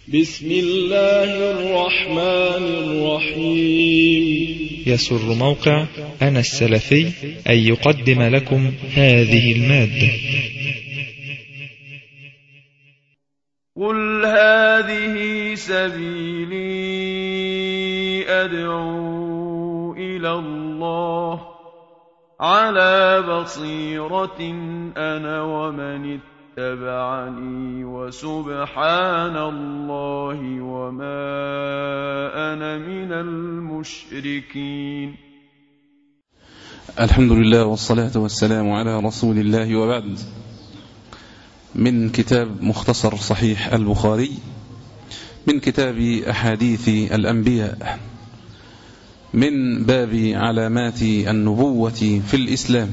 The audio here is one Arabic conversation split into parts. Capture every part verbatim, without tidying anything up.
بسم الله الرحمن الرحيم. يسر موقع أنا السلفي أن يقدم لكم هذه المادة. قل هذه سبيلي أدعو إلى الله على بصيرة أنا ومن اتبعني وسبحان الله وما أنا من المشركين. الحمد لله والصلاة والسلام على رسول الله، وبعد. من كتاب مختصر صحيح البخاري من كتاب أحاديث الأنبياء من باب علامات النبوة في الإسلام.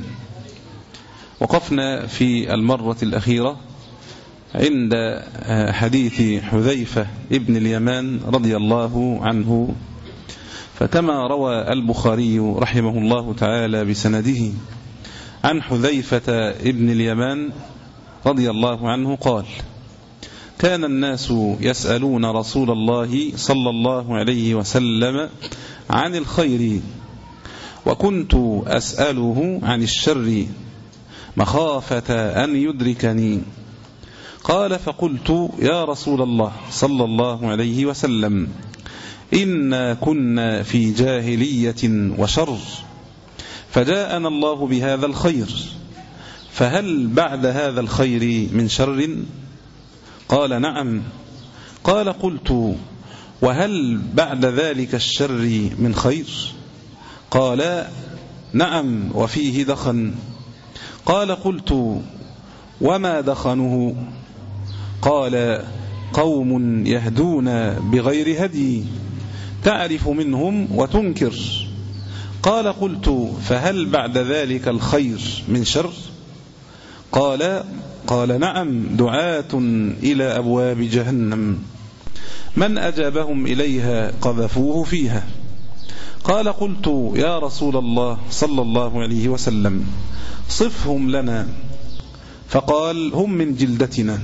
وقفنا في المرة الأخيرة عند حديث حذيفة ابن اليمان رضي الله عنه، فكما روى البخاري رحمه الله تعالى بسنده عن حذيفة ابن اليمان رضي الله عنه قال: كان الناس يسألون رسول الله صلى الله عليه وسلم عن الخير، وكنت أسأله عن الشر مخافة أن يدركني. قال: فقلت: يا رسول الله صلى الله عليه وسلم، إنا كنا في جاهلية وشر، فجاءنا الله بهذا الخير، فهل بعد هذا الخير من شر؟ قال: نعم. قال: قلت: وهل بعد ذلك الشر من خير؟ قال: نعم، وفيه دخن. قال: قلت: وما دخنه؟ قال: قوم يهدون بغير هدي، تعرف منهم وتنكر. قال: قلت: فهل بعد ذلك الخير من شر؟ قال قال نعم، دعاة إلى أبواب جهنم، من أجابهم إليها قذفوه فيها. قال: قلت: يا رسول الله صلى الله عليه وسلم، صفهم لنا. فقال: هم من جلدتنا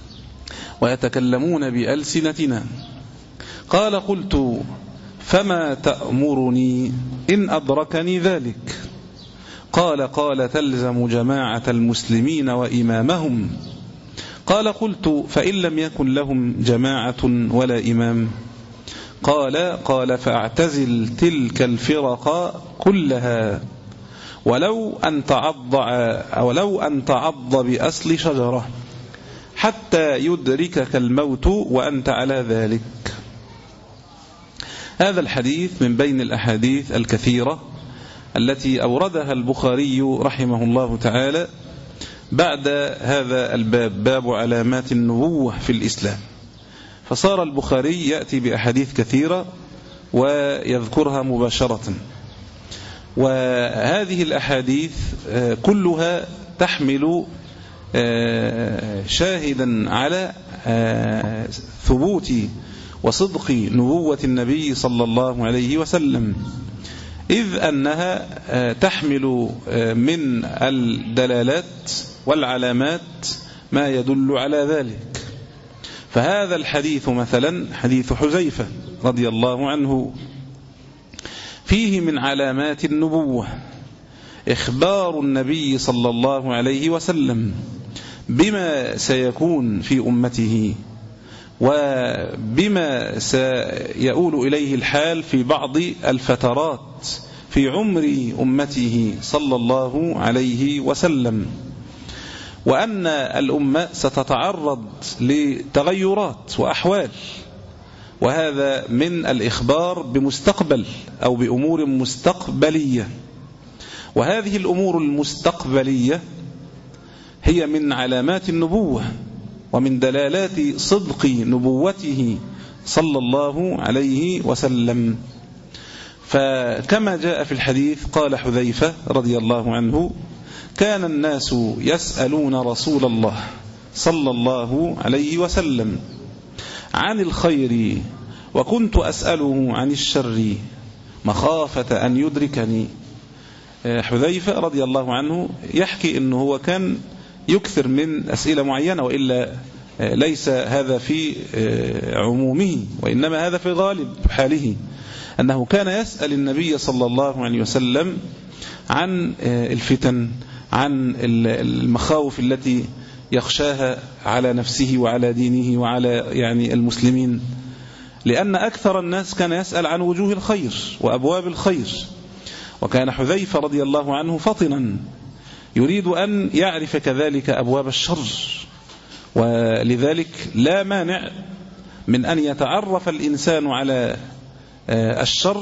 ويتكلمون بألسنتنا. قال: قلت: فما تأمرني إن أدركني ذلك؟ قال قال تلزم جماعة المسلمين وإمامهم. قال: قلت: فإن لم يكن لهم جماعة ولا إمام؟ قال قال فأعتزل تلك الفرق كلها، ولو أن تعض ولو أن تعض بأصل شجرة حتى يدركك الموت وأنت على ذلك. هذا الحديث من بين الأحاديث الكثيرة التي أوردها البخاري رحمه الله تعالى بعد هذا الباب، باب علامات النبوة في الإسلام. فصار البخاري يأتي بأحاديث كثيرة ويذكرها مباشرة، وهذه الأحاديث كلها تحمل شاهدا على ثبوت وصدق نبوة النبي صلى الله عليه وسلم، إذ أنها تحمل من الدلالات والعلامات ما يدل على ذلك. فهذا الحديث مثلا حديث حذيفة رضي الله عنه فيه من علامات النبوة إخبار النبي صلى الله عليه وسلم بما سيكون في أمته وبما سيؤول إليه الحال في بعض الفترات في عمر أمته صلى الله عليه وسلم، وأن الأمة ستتعرض لتغيرات وأحوال، وهذا من الإخبار بمستقبل أو بأمور مستقبلية. وهذه الأمور المستقبلية هي من علامات النبوة ومن دلالات صدق نبوته صلى الله عليه وسلم. فكما جاء في الحديث قال حذيفة رضي الله عنه: كان الناس يسألون رسول الله صلى الله عليه وسلم عن الخير، وكنت أسأله عن الشر مخافة أن يدركني. حذيفة رضي الله عنه يحكي أنه هو كان يكثر من أسئلة معينة، وإلا ليس هذا في عمومه، وإنما هذا في غالب حاله، أنه كان يسأل النبي صلى الله عليه وسلم عن الفتن، عن المخاوف التي يخشاها على نفسه وعلى دينه وعلى يعني المسلمين، لأن أكثر الناس كان يسأل عن وجوه الخير وأبواب الخير. وكان حذيفة رضي الله عنه فطنا يريد أن يعرف كذلك أبواب الشر، ولذلك لا مانع من أن يتعرف الإنسان على الشر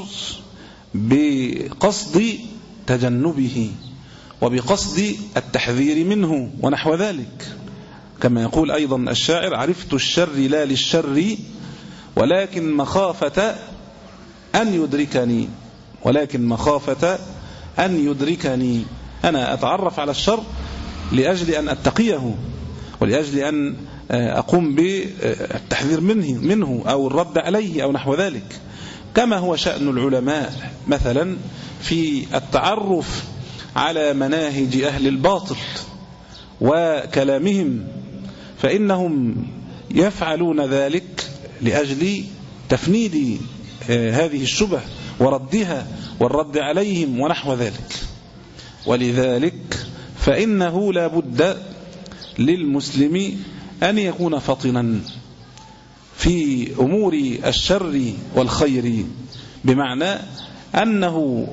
بقصد تجنبه وبقصد التحذير منه ونحو ذلك، كما يقول أيضا الشاعر: عرفت الشر لا للشر ولكن مخافة أن يدركني ولكن مخافة أن يدركني أنا أتعرف على الشر لأجل أن أتقيه ولأجل أن أقوم بالتحذير منه, منه أو الرد عليه أو نحو ذلك، كما هو شأن العلماء مثلا في التعرف على مناهج أهل الباطل وكلامهم، فإنهم يفعلون ذلك لأجل تفنيد هذه الشبه وردها والرد عليهم ونحو ذلك. ولذلك فإنه لا بد للمسلم أن يكون فطنا في أمور الشر والخير، بمعنى أنه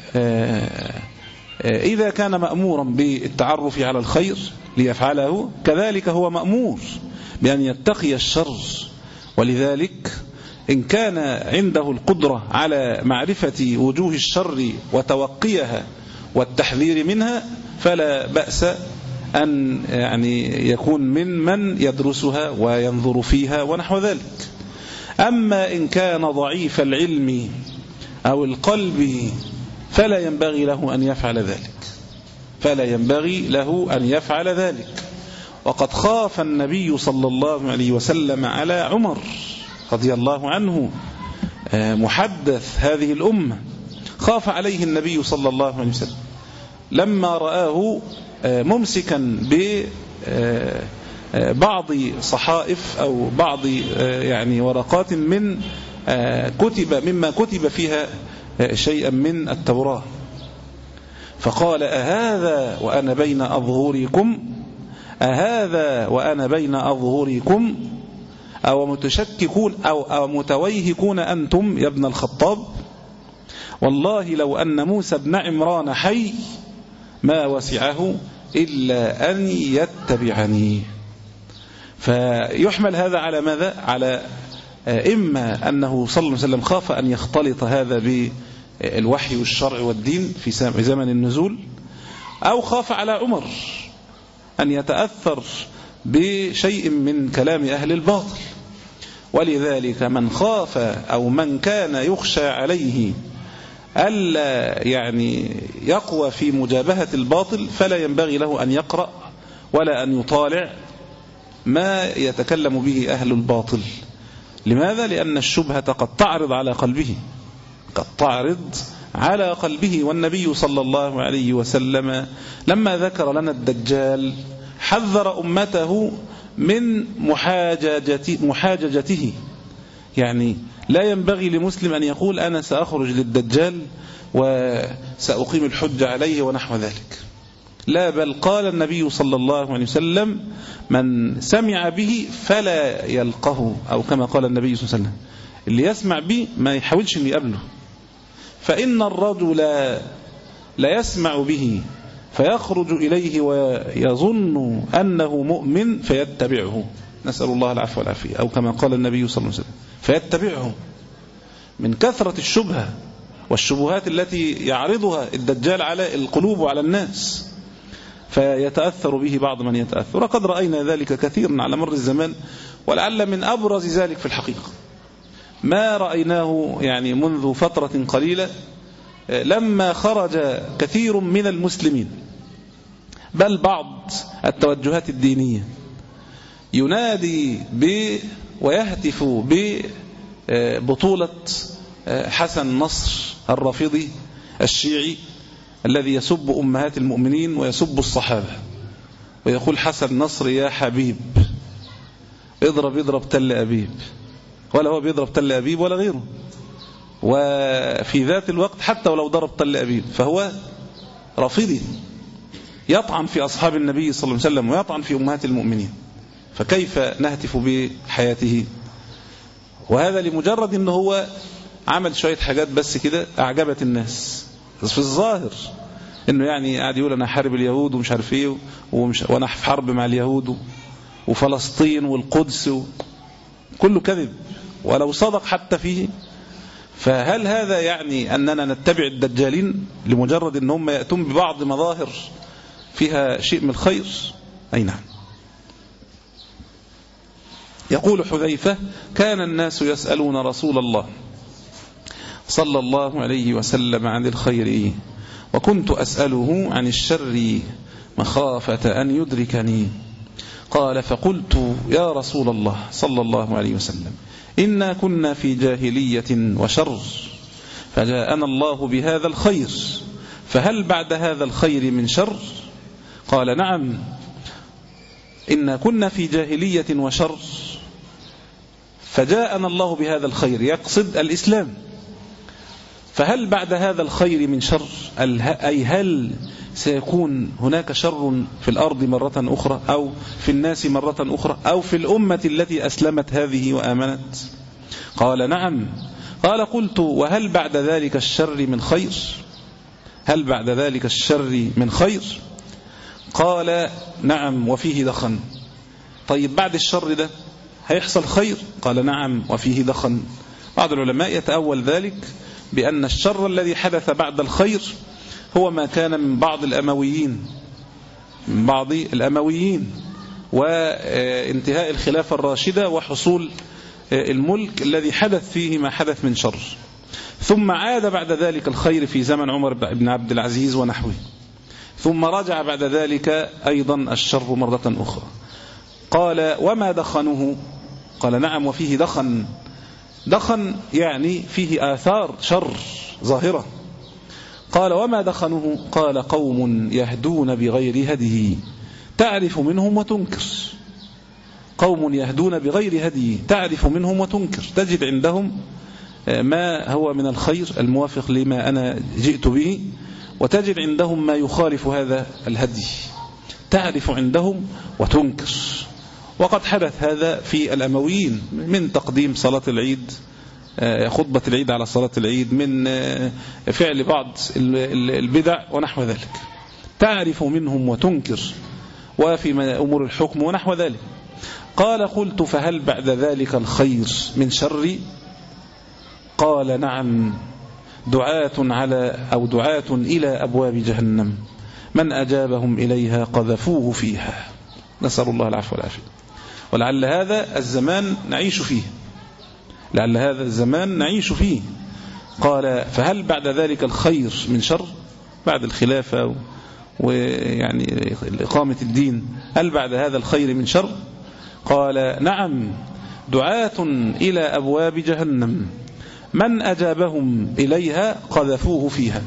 إذا كان مأمورا بالتعرف على الخير ليفعله، كذلك هو مأمور بأن يتقي الشر. ولذلك إن كان عنده القدرة على معرفة وجوه الشر وتوقيها والتحذير منها فلا بأس أن يعني يكون من من يدرسها وينظر فيها ونحو ذلك. أما إن كان ضعيف العلم أو القلب فلا ينبغي له أن يفعل ذلك فلا ينبغي له أن يفعل ذلك وقد خاف النبي صلى الله عليه وسلم على عمر رضي الله عنه محدث هذه الأمة، خاف عليه النبي صلى الله عليه وسلم لما رآه ممسكا ببعض صحائف أو بعض يعني ورقات من كتب مما كتب فيها شيئا من التوراة، فقال: أهذا وأنا بين أظهركم أهذا وأنا بين أظهركم أو متشككون أو, أو متويهكون أنتم يا ابن الخطاب، والله لو أن موسى بن عمران حي ما وسعه إلا أن يتبعني. فيحمل هذا على ماذا؟ على إما أنه صلى الله عليه وسلم خاف أن يختلط هذا بالوحي والشرع والدين في زمن النزول، أو خاف على عمر أن يتأثر بشيء من كلام أهل الباطل. ولذلك من خاف أو من كان يخشى عليه ألا يعني يقوى في مجابهة الباطل فلا ينبغي له أن يقرأ ولا أن يطالع ما يتكلم به أهل الباطل. لماذا؟ لأن الشبهة قد تعرض على قلبه قد تعرض على قلبه والنبي صلى الله عليه وسلم لما ذكر لنا الدجال حذر أمته من محاججته, محاججته يعني لا ينبغي لمسلم أن يقول أنا سأخرج للدجال وسأقيم الحج عليه ونحو ذلك، لا، بل قال النبي صلى الله عليه وسلم: من سمع به فلا يلقه، أو كما قال النبي صلى الله عليه وسلم اللي يسمع به ما يحاولش أن يقابله، فإن الرجل لا يسمع به فيخرج إليه ويظن أنه مؤمن فيتبعه، نسأل الله العفو والعافية، أو كما قال النبي صلى الله عليه وسلم فيتبعه من كثرة الشبهة والشبهات التي يعرضها الدجال على القلوب وعلى الناس، فيتأثر به بعض من يتأثر. وقد رأينا ذلك كثيرا على مر الزمان، ولعل من أبرز ذلك في الحقيقة ما رأيناه يعني منذ فترة قليلة لما خرج كثير من المسلمين بل بعض التوجهات الدينية ينادي ب ويهتف ببطولة حسن نصر الرافضي الشيعي الذي يسب أمهات المؤمنين ويسب الصحابة ويقول: حسن نصر يا حبيب. اضرب اضرب تل أبيب، ولا هو بيضرب تل أبيب ولا غيره. وفي ذات الوقت حتى ولو ضرب تل أبيب فهو رافضي، يطعن في أصحاب النبي صلى الله عليه وسلم ويطعن في أمهات المؤمنين، فكيف نهتف بحياته؟ وهذا لمجرد أنه هو عمل شوية حاجات بس كده أعجبت الناس في الظاهر، أنه يعني قاعد يقول أنا حارب اليهود ومش عارف إيه ومش وأنا في حرب مع اليهود وفلسطين والقدس، كله كذب ولو صدق حتى فيه. فهل هذا يعني أننا نتبع الدجالين لمجرد أنهم يأتون ببعض مظاهر فيها شيء من الخير؟ أي نعم. يقول حذيفة: كان الناس يسألون رسول الله صلى الله عليه وسلم عن الخير، وكنت أسأله عن الشر مخافة أن يدركني. قال: فقلت يا رسول الله صلى الله عليه وسلم إنا كنا في جاهلية وشر، فجاءنا الله بهذا الخير، فهل بعد هذا الخير من شر؟ قال: نعم، إنا كنا في جاهلية وشر فجاءنا الله بهذا الخير، يقصد الإسلام. فهل بعد هذا الخير من شر؟ أي هل سيكون هناك شر في الأرض مرة أخرى، أو في الناس مرة أخرى، أو في الأمة التي أسلمت هذه وآمنت؟ قال: نعم. قال: قلت: وهل بعد ذلك الشر من خير؟ هل بعد ذلك الشر من خير؟ قال: نعم، وفيه دخن. طيب بعد الشر ده هيحصل خير؟ قال: نعم، وفيه دخن. بعض العلماء يتأول ذلك بأن الشر الذي حدث بعد الخير هو ما كان من بعض الأمويين من بعض الأمويين وانتهاء الخلافة الراشدة وحصول الملك الذي حدث فيه ما حدث من شر، ثم عاد بعد ذلك الخير في زمن عمر بن عبد العزيز ونحوه، ثم رجع بعد ذلك أيضا الشر مرة أخرى. قال: وما دخنه؟ قال: نعم، وفيه دخن. دخن يعني فيه آثار شر ظاهرة. قال: وما دخنه؟ قال: قوم يهدون بغير هديه تعرف منهم وتنكر. قوم يهدون بغير هديه تعرف منهم وتنكر، تجد عندهم ما هو من الخير الموافق لما أنا جئت به، وتجد عندهم ما يخالف هذا الهدي، تعرف عندهم وتنكر. وقد حدث هذا في الأمويين من تقديم صلاة العيد، خطبة العيد على صلاة العيد، من فعل بعض البدع ونحو ذلك، تعرف منهم وتنكر، وفي أمور الحكم ونحو ذلك. قال: قلت: فهل بعد ذلك الخير من شر؟ قال: نعم، دعاة على أو دعاة إلى أبواب جهنم من أجابهم إليها قذفوه فيها. نسأل الله العفو والعافية. ولعل هذا الزمان نعيش فيه، لعل هذا الزمان نعيش فيه. قال: فهل بعد ذلك الخير من شر؟ بعد الخلافة ويعني إقامة الدين، هل بعد هذا الخير من شر؟ قال: نعم، دعاة إلى أبواب جهنم من أجابهم إليها قذفوه فيها.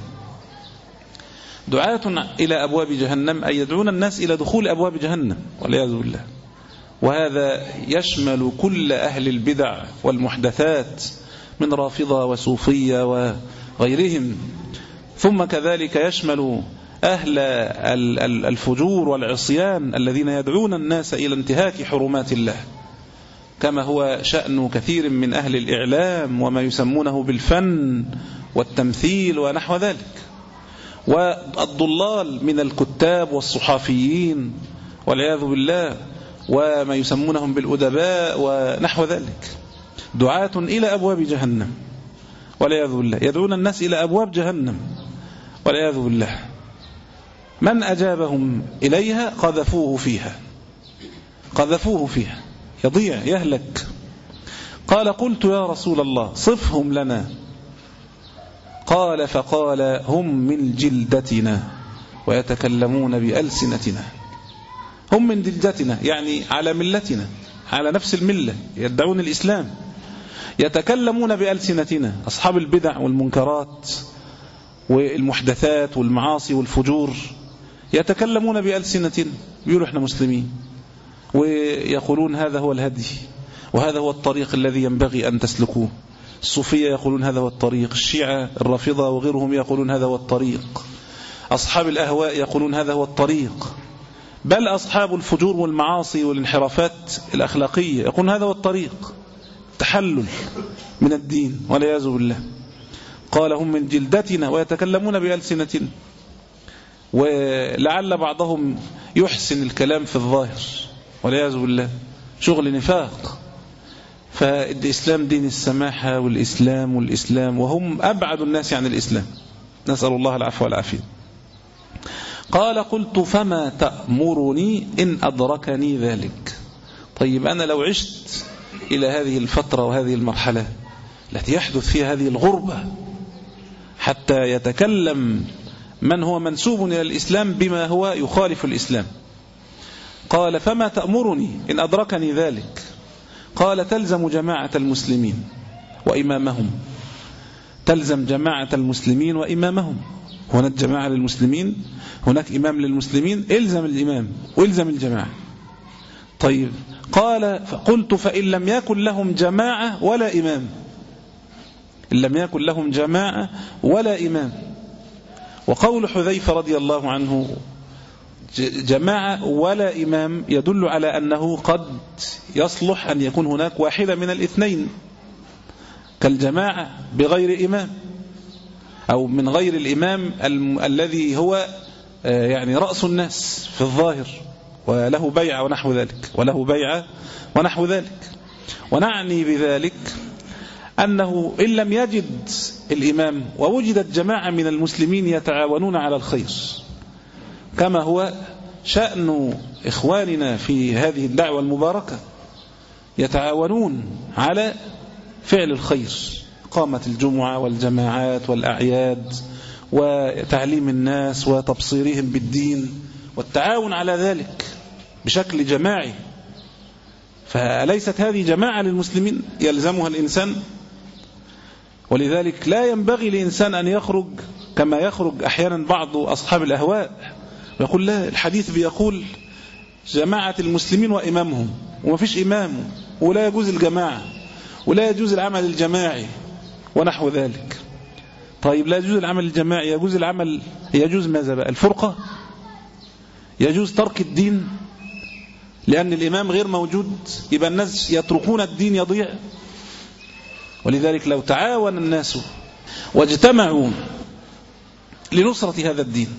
دعاة إلى أبواب جهنم أي يدعون الناس إلى دخول أبواب جهنم والعياذ بالله. وهذا يشمل كل أهل البدع والمحدثات من رافضة وصوفية وغيرهم، ثم كذلك يشمل أهل الفجور والعصيان الذين يدعون الناس إلى انتهاك حرمات الله، كما هو شأن كثير من أهل الإعلام وما يسمونه بالفن والتمثيل ونحو ذلك، والضلال من الكتاب والصحافيين والعياذ بالله، وما يسمونهم بالأدباء ونحو ذلك، دعاة إلى أبواب جهنم والعياذ بالله، يدعون الناس إلى أبواب جهنم والعياذ بالله. من أجابهم إليها قذفوه فيها، قذفوه فيها، يضيع يهلك. قال: قلت: يا رسول الله صفهم لنا. قال: فقال: هم من جلدتنا ويتكلمون بألسنتنا. هم من جلدتنا يعني على ملتنا، على نفس الملة، يدعون الإسلام، يتكلمون بألسنتنا. أصحاب البدع والمنكرات والمحدثات والمعاصي والفجور يتكلمون بألسنتنا، بيقولوا احنا مسلمين، ويقولون هذا هو الهدي وهذا هو الطريق الذي ينبغي أن تسلكوه. الصوفية يقولون هذا هو الطريق، الشيعة الرافضة وغيرهم يقولون هذا هو الطريق، أصحاب الأهواء يقولون هذا هو الطريق، بل أصحاب الفجور والمعاصي والانحرافات الأخلاقية يقولون هذا هو الطريق، تحلل من الدين والعياذ بالله. قال هم من جلدتنا ويتكلمون بألسنتنا، ولعل بعضهم يحسن الكلام في الظاهر والعياذ بالله، شغل نفاق. فالإسلام دين السماحة والإسلام والإسلام، وهم أبعد الناس عن الإسلام، نسأل الله العفو والعافية. قال قلت فما تأمرني إن أدركني ذلك. طيب أنا لو عشت إلى هذه الفترة وهذه المرحلة التي يحدث فيها هذه الغربة حتى يتكلم من هو منسوب إلى الإسلام بما هو يخالف الإسلام. قال فما تأمرني إن أدركني ذلك. قال تلزم جماعة المسلمين وإمامهم، تلزم جماعة المسلمين وإمامهم. هناك جماعة للمسلمين، هناك إمام للمسلمين، إلزم الإمام وإلزم الجماعة. طيب قال فقلت فإن لم يكن لهم جماعة ولا إمام، إن لم يكن لهم جماعة ولا إمام. وقول حذيفة رضي الله عنه جماعة ولا إمام يدل على أنه قد يصلح أن يكون هناك واحدة من الاثنين، كالجماعة بغير إمام أو من غير الإمام الذي هو يعني رأس الناس في الظاهر وله بيعة ونحو ذلك، وله بيعة ونحو ذلك. ونعني بذلك أنه إن لم يجد الإمام ووجدت جماعة من المسلمين يتعاونون على الخير، كما هو شأن إخواننا في هذه الدعوة المباركة، يتعاونون على فعل الخير، قامت الجمعة والجماعات والأعياد وتعليم الناس وتبصيرهم بالدين والتعاون على ذلك بشكل جماعي. فأليست هذه جماعة للمسلمين يلزمها الإنسان؟ ولذلك لا ينبغي لإنسان أن يخرج كما يخرج أحيانا بعض أصحاب الأهواء ويقول لا الحديث بيقول جماعة المسلمين وإمامهم، وما فيش إمام ولا يجوز الجماعة ولا يجوز العمل الجماعي ونحو ذلك. طيب لا يجوز العمل الجماعي، يجوز العمل، يجوز ماذا بقى؟ الفرقة، يجوز ترك الدين لأن الإمام غير موجود، يبقى الناس يتركون الدين يضيع. ولذلك لو تعاون الناس واجتمعوا لنصرة هذا الدين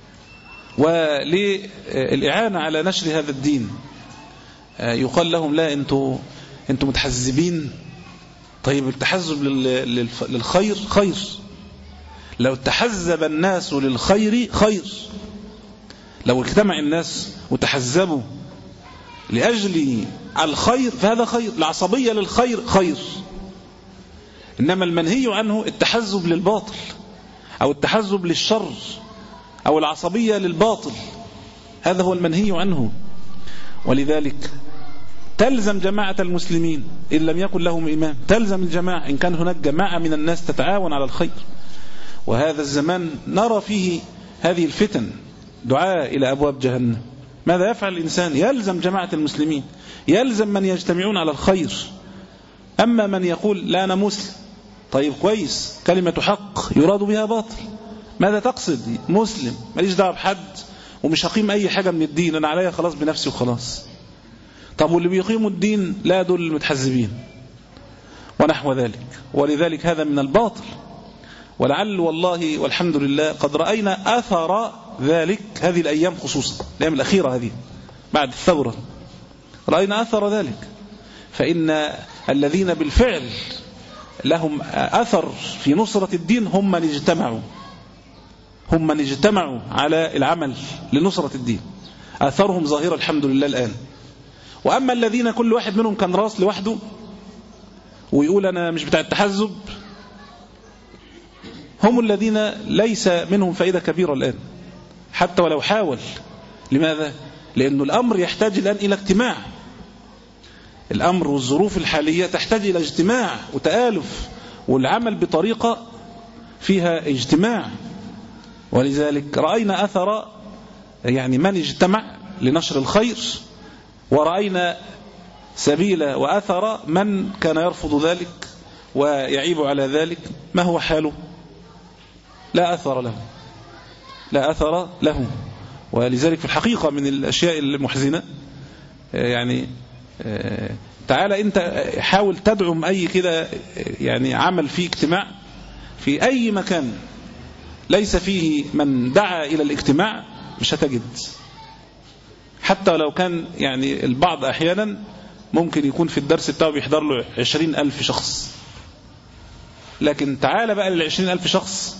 وللإعانة على نشر هذا الدين، يقال لهم لا أنتم أنتم متحزبين. طيب التحزب للخير خير، لو تحزب الناس للخير خير، لو اجتمع الناس وتحزبوا لأجل الخير فهذا خير، العصبية للخير خير. إنما المنهي عنه التحزب للباطل أو التحزب للشر أو العصبية للباطل، هذا هو المنهي عنه. ولذلك تلزم جماعة المسلمين إن لم يكن لهم إمام، تلزم الجماعة إن كان هناك جماعة من الناس تتعاون على الخير. وهذا الزمان نرى فيه هذه الفتن، دعاء إلى أبواب جهنم. ماذا يفعل الإنسان؟ يلزم جماعة المسلمين، يلزم من يجتمعون على الخير. أما من يقول لا أنا مسلم، طيب كويس، كلمة حق يراد بها باطل، ماذا تقصد؟ مسلم ماليش دعوة بحد ومش هقيم أي حاجة من الدين، أنا عليا خلاص بنفسي وخلاص. طب واللي بيقيموا الدين لا دول المتحزبين ونحو ذلك. ولذلك هذا من الباطل. ولعل والله والحمد لله قد رأينا أثر ذلك هذه الأيام، خصوصا الأيام الأخيرة هذه بعد الثورة، رأينا أثر ذلك. فإن الذين بالفعل لهم أثر في نصرة الدين هم من اجتمعوا هم من اجتمعوا على العمل لنصرة الدين، أثرهم ظاهرة الحمد لله الآن. وأما الذين كل واحد منهم كان راس لوحده ويقول أنا مش بتاع التحزب، هم الذين ليس منهم فائدة كبيرة الآن حتى ولو حاول. لماذا؟ لأن الأمر يحتاج الآن إلى اجتماع، الأمر والظروف الحالية تحتاج إلى اجتماع وتآلف والعمل بطريقة فيها اجتماع. ولذلك رأينا أثر يعني من اجتمع لنشر الخير ورأينا سبيل وأثر من كان يرفض ذلك ويعيب على ذلك، ما هو حاله؟ لا أثر له، لا أثر له. ولذلك في الحقيقة من الأشياء المحزنة، يعني تعالى أنت حاول تدعم أي كده يعني عمل فيه اجتماع في أي مكان ليس فيه من دعا إلى الاجتماع، مش هتجد. حتى لو كان يعني البعض أحيانا ممكن يكون في الدرس بتاعه بيحضر له عشرين ألف شخص، لكن تعالى بقى للعشرين ألف شخص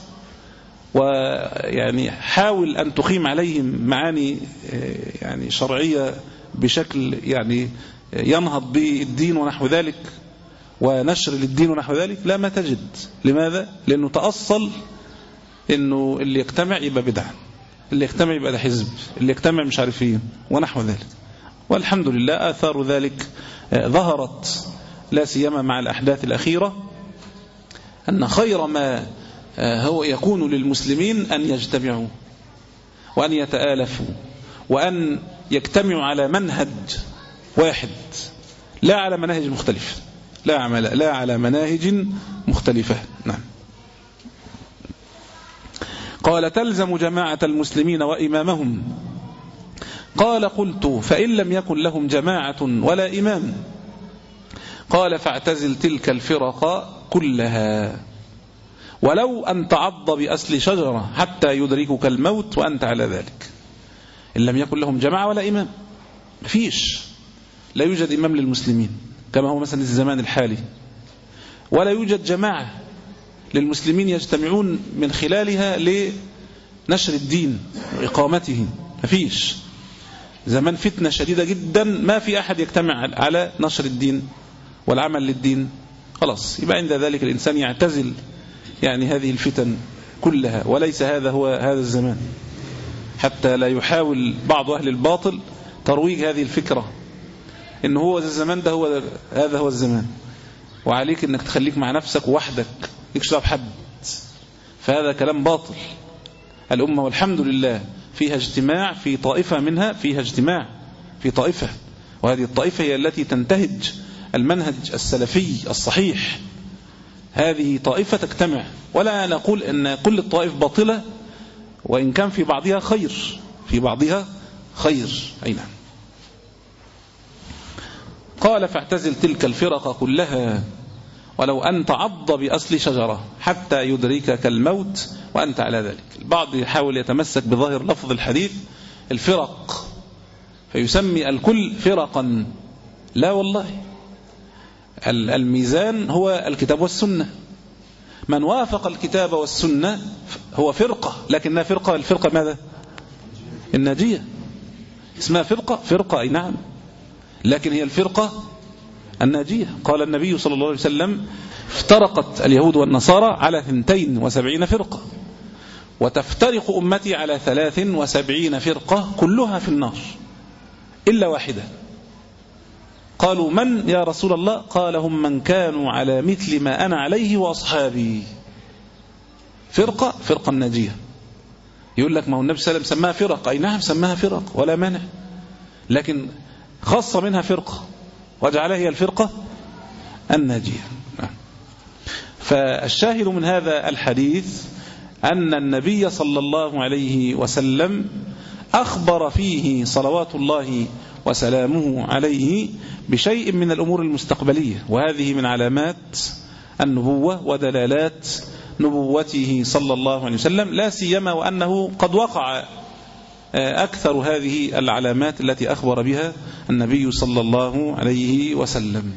ويعني حاول أن تقيم عليهم معاني يعني شرعية بشكل يعني ينهض به الدين ونحو ذلك ونشر للدين ونحو ذلك، لا ما تجد. لماذا؟ لأنه تأصل أنه اللي يجتمع يبقى بدعة، اللي يجتمع يبقى ده حزب، اللي يجتمع مش عارفين ونحو ذلك. والحمد لله آثار ذلك ظهرت، لا سيما مع الأحداث الأخيرة، أن خير ما هو يكون للمسلمين أن يجتمعوا وأن يتآلفوا وأن يجتمعوا على منهج واحد، لا على مناهج مختلفة، لا على لا على مناهج مختلفة. نعم. قال: تلزم جماعة المسلمين وإمامهم. قال: قلت: فإن لم يكن لهم جماعة ولا إمام؟ قال: فاعتزل تلك الفرق كلها، ولو أن تعض بأصل شجرة حتى يدركك الموت وأنت على ذلك. إن لم يكن لهم جماعة ولا إمام، مفيش، لا يوجد إمام للمسلمين كما هو مثلا الزمان الحالي، ولا يوجد جماعة للمسلمين يجتمعون من خلالها لنشر الدين وإقامته، مفيش. زمان فتنة شديدة جدا، ما في أحد يجتمع على نشر الدين والعمل للدين، خلاص يبقى عند ذلك الإنسان يعتزل يعني هذه الفتن كلها، وليس هذا هو هذا الزمان، حتى لا يحاول بعض أهل الباطل ترويج هذه الفكرة إن هو الزمان ده هو هذا هو الزمان، وعليك إنك تخليك مع نفسك وحدك يكشف حد، فهذا كلام باطل. الأمة والحمد لله فيها اجتماع، في طائفة منها فيها اجتماع في طائفة، وهذه الطائفة هي التي تنتهج المنهج السلفي الصحيح. هذه طائفة تجتمع، ولا نقول أن كل الطائف باطلة، وإن كان في بعضها خير، في بعضها خير. أي نعم. قال: فاعتزل تلك الفرق كلها، ولو أن تعض بأصل شجرة حتى يدركك الموت وأنت على ذلك. البعض يحاول يتمسك بظاهر لفظ الحديث الفرق فيسمي الكل فرقا، لا والله، الميزان هو الكتاب والسنة. من وافق الكتاب والسنة هو فرقة، لكنها فرقة، الفرقة ماذا؟ الناجية، اسمها فرقة، فرقة أي نعم، لكن هي الفرقة الناجية. قال النبي صلى الله عليه وسلم: افترقت اليهود والنصارى على اثنتين وسبعين فرقة، وتفترق أمتي على ثلاث وسبعين فرقة كلها في النار إلا واحدة. قالوا: من يا رسول الله؟ قال: هم من كانوا على مثل ما أنا عليه وأصحابي. فرقة، فرقة الناجية. يقول لك ما هو النبي صلى الله عليه وسلم سماها فرق، أي نعم سماها فرق ولا مانع، لكن خاصة منها فرقة وجعلها هي الفرقة الناجية. فالشاهد من هذا الحديث أن النبي صلى الله عليه وسلم أخبر فيه صلوات الله وسلامه عليه بشيء من الأمور المستقبلية، وهذه من علامات النبوة ودلالات نبوته صلى الله عليه وسلم، لا سيما وأنه قد وقع أكثر هذه العلامات التي أخبر بها النبي صلى الله عليه وسلم.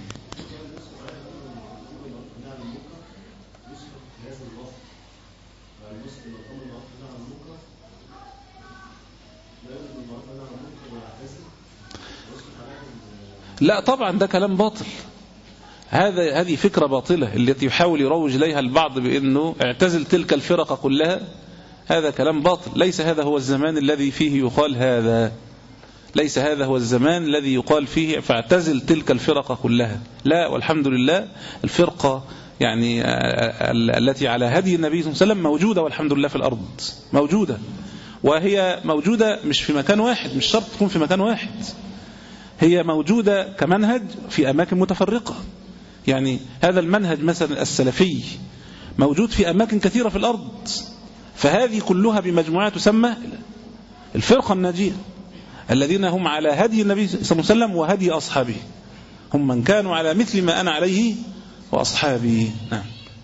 لا طبعا ده كلام باطل، هذا هذه فكرة باطلة التي يحاول يروج إليها البعض بأنه اعتزل تلك الفرق كلها. هذا كلام باطل، ليس هذا هو الزمان الذي فيه يقال هذا، ليس هذا هو الزمان الذي يقال فيه فاعتزل تلك الفرق كلها، لا، والحمد لله الفرقة يعني التي على هدي النبي صلى الله عليه وسلم موجودة والحمد لله في الأرض، موجودة، وهي موجودة مش في مكان واحد، مش شرط تكون في مكان واحد، هي موجودة كمنهج في أماكن متفرقة. يعني هذا المنهج مثلا السلفي موجود في أماكن كثيرة في الأرض، فهذه كلها بمجموعة تسمى الفرقة الناجية، الذين هم على هدي النبي صلى الله عليه وسلم وهدي أصحابه، هم من كانوا على مثل ما أنا عليه وأصحابه. نعم.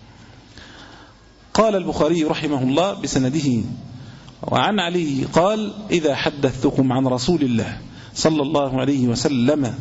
قال البخاري رحمه الله بسنده وعن علي قال: إذا حدثتكم عن رسول الله صلى الله عليه وسلم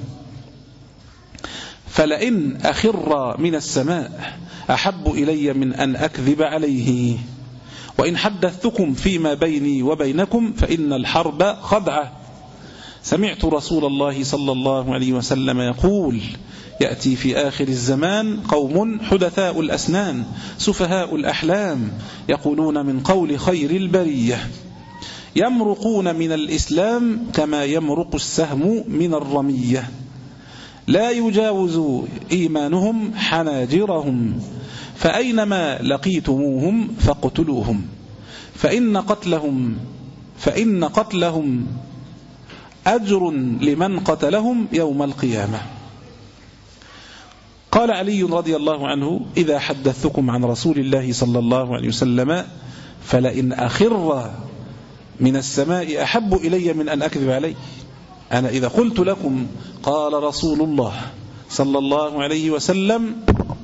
فلئن أخر من السماء أحب إلي من أن أكذب عليه، وإن حدثتكم فيما بيني وبينكم فإن الحرب خدعة. سمعت رسول الله صلى الله عليه وسلم يقول: يأتي في آخر الزمان قوم حدثاء الأسنان سفهاء الأحلام يقولون من قول خير البرية، يمرقون من الإسلام كما يمرق السهم من الرمية، لا يجاوز إيمانهم حناجرهم، فأينما لقيتموهم فاقتلوهم، فإن قتلهم فإن قتلهم أجر لمن قتلهم يوم القيامة. قال علي رضي الله عنه: إذا حدثتكم عن رسول الله صلى الله عليه وسلم فلئن أخر من السماء أحب إلي من أن أكذب عليه. أنا إذا قلت لكم قال رسول الله صلى الله عليه وسلم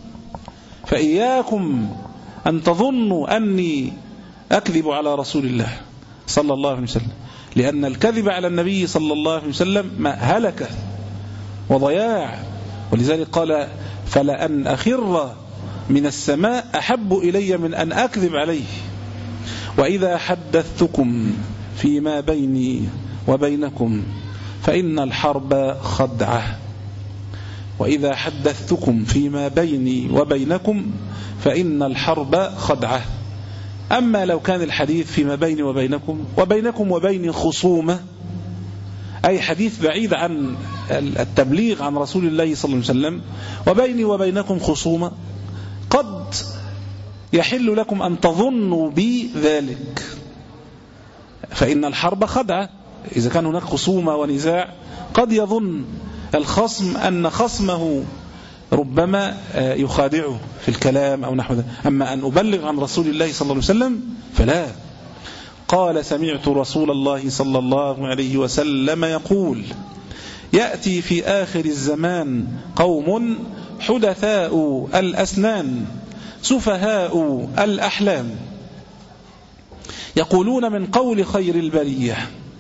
فإياكم أن تظنوا أني أكذب على رسول الله صلى الله عليه وسلم، لأن الكذب على النبي صلى الله عليه وسلم ما هلك وضياع. ولذلك قال: فلأن أخر من السماء أحب إلي من أن أكذب عليه. وإذا حدثتكم فيما بيني وبينكم فإن الحرب خدعة. وإذا حدثتكم فيما بيني وبينكم فإن الحرب خدعة. أما لو كان الحديث فيما بيني وبينكم وبينكم وبين خصومة، أي حديث بعيد عن التبليغ عن رسول الله صلى الله عليه وسلم، وبيني وبينكم خصومة، قد يحل لكم أن تظنوا بي ذلك، فإن الحرب خدعة. إذا كان هناك خصومة ونزاع قد يظن الخصم أن خصمه ربما يخادعه في الكلام أو نحو ذلك، أما أن أبلغ عن رسول الله صلى الله عليه وسلم فلا. قال: سمعت رسول الله صلى الله عليه وسلم يقول: يأتي في آخر الزمان قوم حدثاء الأسنان سفهاء الأحلام يقولون من قول خير البرية.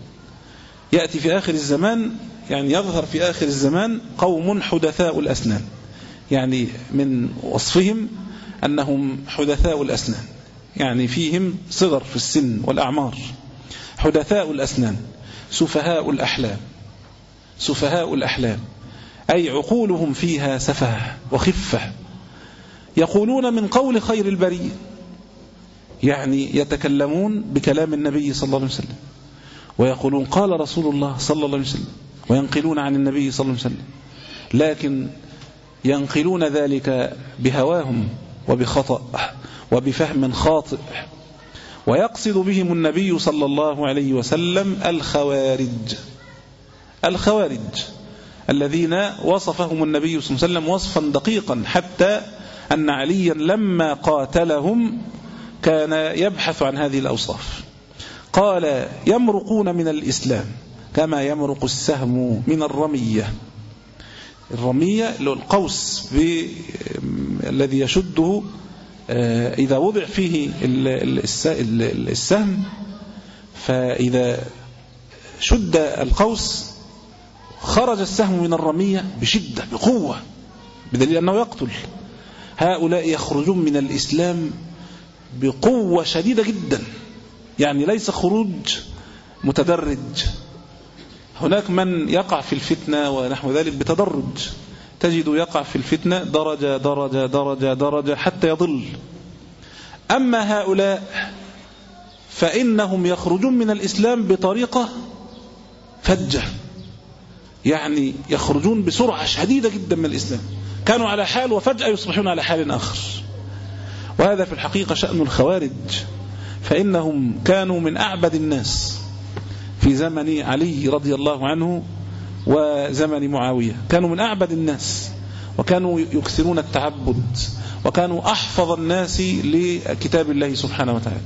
يأتي في آخر الزمان، يعني يظهر في آخر الزمان قوم حدثاء الأسنان، يعني من وصفهم أنهم حدثاء الأسنان، يعني فيهم صغر في السن والأعمار. حدثاء الأسنان سفهاء الأحلام. سفهاء الأحلام أي عقولهم فيها سفه وخفة. يقولون من قول خير البرية، يعني يتكلمون بكلام النبي صلى الله عليه وسلم، ويقولون قال رسول الله صلى الله عليه وسلم، وينقلون عن النبي صلى الله عليه وسلم، لكن ينقلون ذلك بهواهم وبخطأ وبفهم خاطئ. ويقصد بهم النبي صلى الله عليه وسلم الخوارج. الخوارج الذين وصفهم النبي صلى الله عليه وسلم وصفا دقيقا، حتى أن عليا لما قاتلهم كان يبحث عن هذه الأوصاف. قال: يمرقون من الإسلام كما يمرق السهم من الرمية. الرمية القوس الذي يشده إذا وضع فيه السهم، فإذا شد القوس خرج السهم من الرمية بشدة بقوة، بدليل أنه يقتل. هؤلاء يخرجون من الإسلام بقوة شديدة جدا، يعني ليس خروج متدرج. هناك من يقع في الفتنة ونحو ذلك بتدرج، تجد يقع في الفتنة درجة درجة درجة درجة حتى يضل. أما هؤلاء فإنهم يخرجون من الإسلام بطريقة فجة، يعني يخرجون بسرعة شديدة جدا من الإسلام، كانوا على حال وفجأة يصبحون على حال آخر. وهذا في الحقيقة شأن الخوارج، فإنهم كانوا من أعبد الناس في زمن علي رضي الله عنه وزمن معاوية كانوا من أعبد الناس، وكانوا يكثرون التعبد، وكانوا أحفظ الناس لكتاب الله سبحانه وتعالى،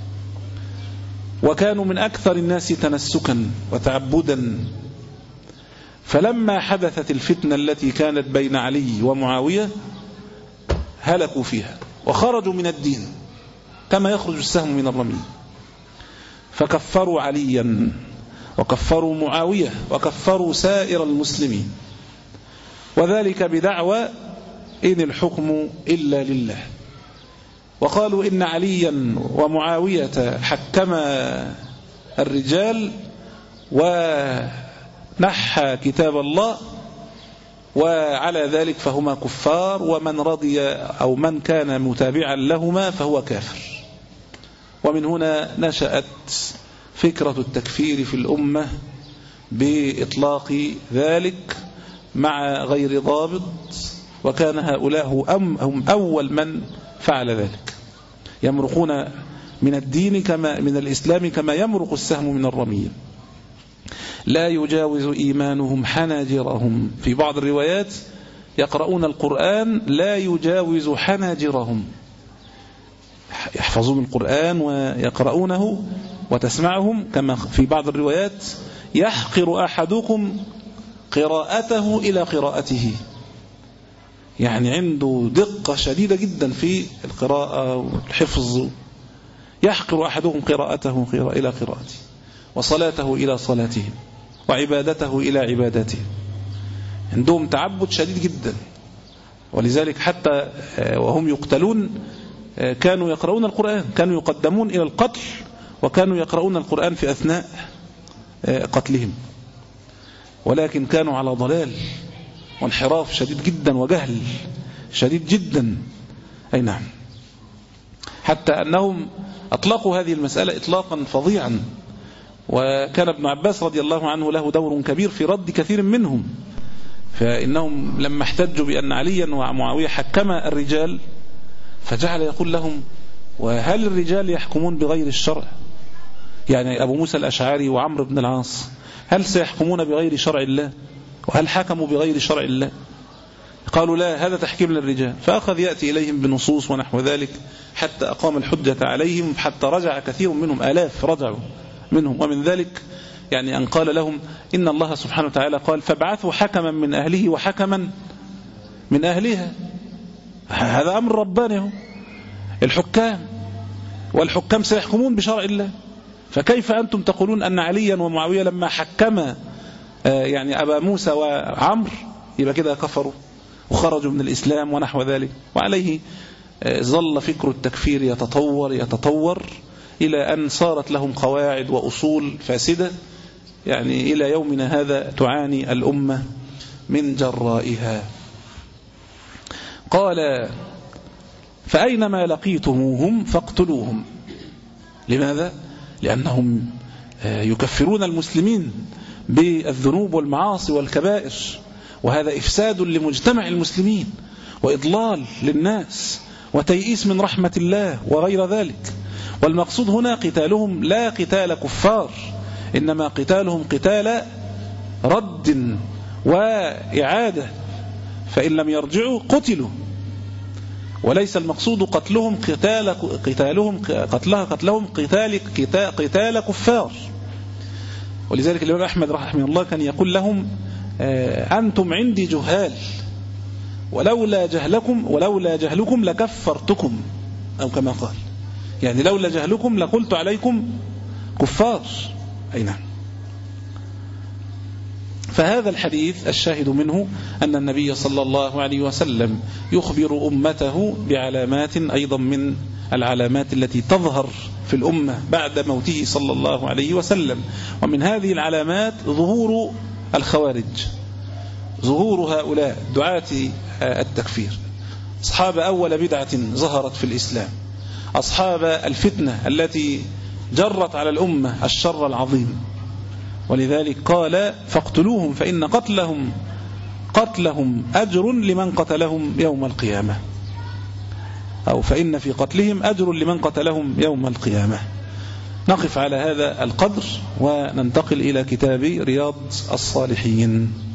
وكانوا من أكثر الناس تنسكا وتعبدا. فلما حدثت الفتنة التي كانت بين علي ومعاوية هلكوا فيها وخرجوا من الدين كما يخرج السهم من الرمي، فكفروا عليا وكفروا معاوية وكفروا سائر المسلمين، وذلك بدعوى إن الحكم إلا لله. وقالوا إن عليا ومعاوية حكما الرجال ونحى كتاب الله، وعلى ذلك فهما كفار، ومن رضي أو من كان متابعا لهما فهو كافر. ومن هنا نشأت فكرة التكفير في الأمة بإطلاق ذلك مع غير ضابط، وكان هؤلاء هم أول من فعل ذلك، يمرقون من الدين كما من الإسلام كما يمرق السهم من الرمية. لا يجاوز إيمانهم حناجرهم، في بعض الروايات يقرؤون القرآن لا يجاوز حناجرهم، يحفظون القرآن ويقرؤونه وتسمعهم، كما في بعض الروايات يحقر أحدكم قراءته إلى قراءته، يعني عنده دقة شديدة جدا في القراءة والحفظ. يحقر أحدهم قراءته إلى قراءته، وصلاته إلى صلاته، وعبادته إلى عبادته. عندهم تعبد شديد جدا، ولذلك حتى وهم يقتلون كانوا يقرؤون القرآن، كانوا يقدمون إلى القتل وكانوا يقرؤون القرآن في أثناء قتلهم، ولكن كانوا على ضلال وانحراف شديد جدا وجهل شديد جدا. أي نعم، حتى أنهم أطلقوا هذه المسألة إطلاقا فظيعا، وكان ابن عباس رضي الله عنه له دور كبير في رد كثير منهم. فإنهم لما احتجوا بأن عليا ومعاوية حكما الرجال، فجعل يقول لهم: وهل الرجال يحكمون بغير الشرع؟ يعني أبو موسى الأشعري وعمرو بن العاص هل سيحكمون بغير شرع الله؟ وهل حكموا بغير شرع الله؟ قالوا: لا، هذا تحكيم للرجال. فأخذ يأتي إليهم بنصوص ونحو ذلك حتى أقام الحجة عليهم، حتى رجع كثير منهم، آلاف رجعوا منهم. ومن ذلك يعني أن قال لهم إن الله سبحانه وتعالى قال: فابعثوا حكما من أهله وحكما من أهلها. هذا أمر رباني، الحكام والحكام سيحكمون بشرع الله. فكيف أنتم تقولون أن عليا ومعاوية لما حكما يعني أبا موسى وعمر يبقى كده كفروا وخرجوا من الإسلام ونحو ذلك؟ وعليه ظل فكر التكفير يتطور يتطور إلى أن صارت لهم قواعد وأصول فاسدة، يعني إلى يومنا هذا تعاني الأمة من جرائها. قال: فأينما لقيتموهم فاقتلوهم. لماذا؟ لأنهم يكفرون المسلمين بالذنوب والمعاصي والكبائر، وهذا إفساد لمجتمع المسلمين وإضلال للناس وتيئيس من رحمة الله وغير ذلك. والمقصود هنا قتالهم لا قتال كفار، إنما قتالهم قتال رد وإعادة، فإن لم يرجعوا قتلوا، وليس المقصود قتلهم قتال قتالهم قتلها قتلهم قتال قتال كفار. ولذلك الإمام أحمد رحمه الله كان يقول لهم: أنتم عندي جهال، ولولا جهلكم ولولا جهلكم لكفرتكم، أو كما قال، يعني لولا جهلكم لقلت عليكم كفار. أي نعم. فهذا الحديث الشاهد منه أن النبي صلى الله عليه وسلم يخبر أمته بعلامات أيضا من العلامات التي تظهر في الأمة بعد موته صلى الله عليه وسلم. ومن هذه العلامات ظهور الخوارج، ظهور هؤلاء دعاة التكفير، أصحاب أول بدعة ظهرت في الإسلام، أصحاب الفتنة التي جرت على الأمة الشر العظيم. ولذلك قال: فاقتلوهم فإن قتلهم قتلهم أجر لمن قتلهم يوم القيامة، أو فإن في قتلهم أجر لمن قتلهم يوم القيامة. نقف على هذا القدر وننتقل إلى كتاب رياض الصالحين.